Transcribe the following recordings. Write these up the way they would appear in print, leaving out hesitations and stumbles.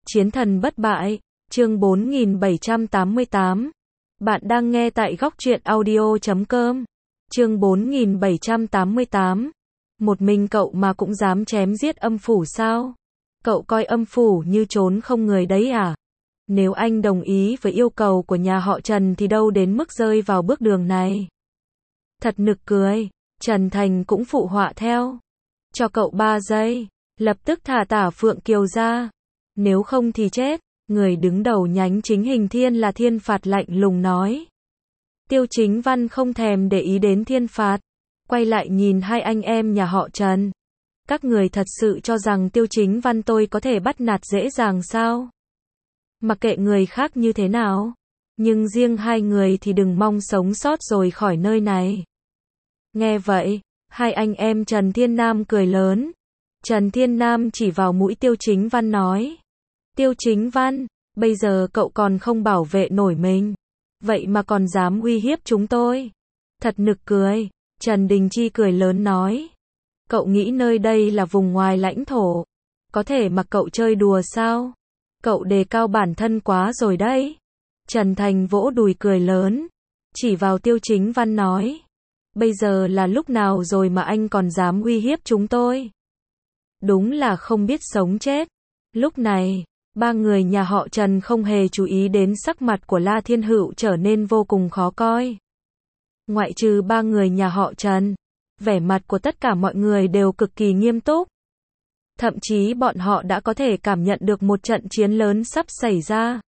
Chiến thần bất bại, chương 4788. Bạn đang nghe tại góc truyện audio.com. Chương 4788. Một mình cậu mà cũng dám chém giết âm phủ sao? Cậu coi âm phủ như trốn không người đấy à? Nếu anh đồng ý với yêu cầu của nhà họ Trần thì đâu đến mức rơi vào bước đường này. Thật nực cười, Trần Thành cũng phụ họa theo. Cho cậu 3 giây, lập tức thả Tả Phượng Kiều ra. Nếu không thì chết, người đứng đầu nhánh chính Hình Thiên là Thiên Phạt lạnh lùng nói. Tiêu Chính Văn không thèm để ý đến Thiên Phạt, quay lại nhìn hai anh em nhà họ Trần. Các người thật sự cho rằng Tiêu Chính Văn tôi có thể bắt nạt dễ dàng sao? Mặc kệ người khác như thế nào, nhưng riêng hai người thì đừng mong sống sót rồi khỏi nơi này. Nghe vậy, hai anh em Trần Thiên Nam cười lớn. Trần Thiên Nam chỉ vào mũi Tiêu Chính Văn nói. Tiêu Chính Văn, bây giờ cậu còn không bảo vệ nổi mình, vậy mà còn dám uy hiếp chúng tôi. Thật nực cười, Trần Đình Chi cười lớn nói. Cậu nghĩ nơi đây là vùng ngoài lãnh thổ, có thể mặc cậu chơi đùa sao? Cậu đề cao bản thân quá rồi đấy. Trần Thành vỗ đùi cười lớn, chỉ vào Tiêu Chính Văn nói. Bây giờ là lúc nào rồi mà anh còn dám uy hiếp chúng tôi? Đúng là không biết sống chết. Lúc này, ba người nhà họ Trần không hề chú ý đến sắc mặt của La Thiên Hữu trở nên vô cùng khó coi. Ngoại trừ ba người nhà họ Trần, vẻ mặt của tất cả mọi người đều cực kỳ nghiêm túc. Thậm chí bọn họ đã có thể cảm nhận được một trận chiến lớn sắp xảy ra.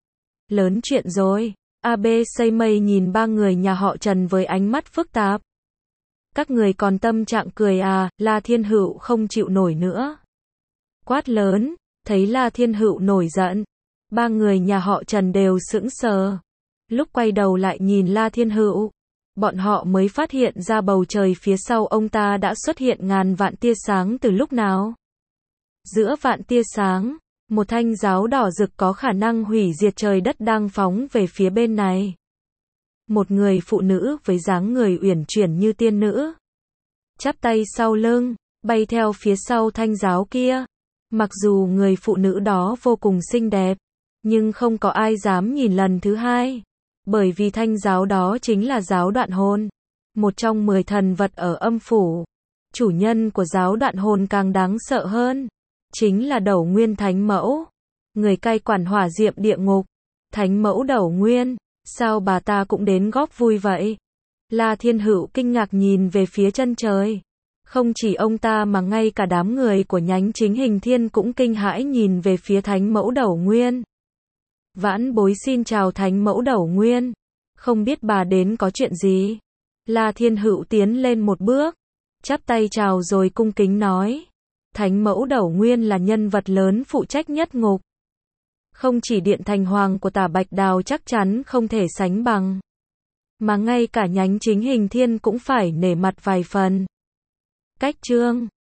Lớn chuyện rồi. AB Xây Mây nhìn ba người nhà họ Trần với ánh mắt phức tạp. Các người còn tâm trạng cười à? La Thiên Hữu không chịu nổi nữa. Quát lớn, thấy La Thiên Hữu nổi giận. Ba người nhà họ Trần đều sững sờ. Lúc quay đầu lại nhìn La Thiên Hữu, bọn họ mới phát hiện ra bầu trời phía sau ông ta đã xuất hiện ngàn vạn tia sáng từ lúc nào. Giữa vạn tia sáng, một thanh giáo đỏ rực có khả năng hủy diệt trời đất đang phóng về phía bên này. Một người phụ nữ với dáng người uyển chuyển như tiên nữ, chắp tay sau lưng, bay theo phía sau thanh giáo kia. Mặc dù người phụ nữ đó vô cùng xinh đẹp, nhưng không có ai dám nhìn lần thứ hai, bởi vì thanh giáo đó chính là giáo Đoạn Hồn, một trong 10 thần vật ở âm phủ. Chủ nhân của giáo Đoạn Hồn càng đáng sợ hơn, chính là Đẩu Nguyên Thánh Mẫu, người cai quản hỏa diệm địa ngục. Thánh Mẫu Đẩu Nguyên, sao bà ta cũng đến góp vui vậy? La Thiên Hữu kinh ngạc nhìn về phía chân trời. Không chỉ ông ta mà ngay cả đám người của nhánh chính Hình Thiên cũng kinh hãi nhìn về phía Thánh Mẫu Đẩu Nguyên. Vãn bối xin chào Thánh Mẫu Đẩu Nguyên, không biết bà đến có chuyện gì? La Thiên Hữu tiến lên một bước, chắp tay chào rồi cung kính nói. Thánh Mẫu Đẩu Nguyên là nhân vật lớn phụ trách nhất ngục. Không chỉ Điện Thành Hoàng của Tả Bạch Đào chắc chắn không thể sánh bằng, mà ngay cả nhánh chính Hình Thiên cũng phải nể mặt vài phần. Cách chương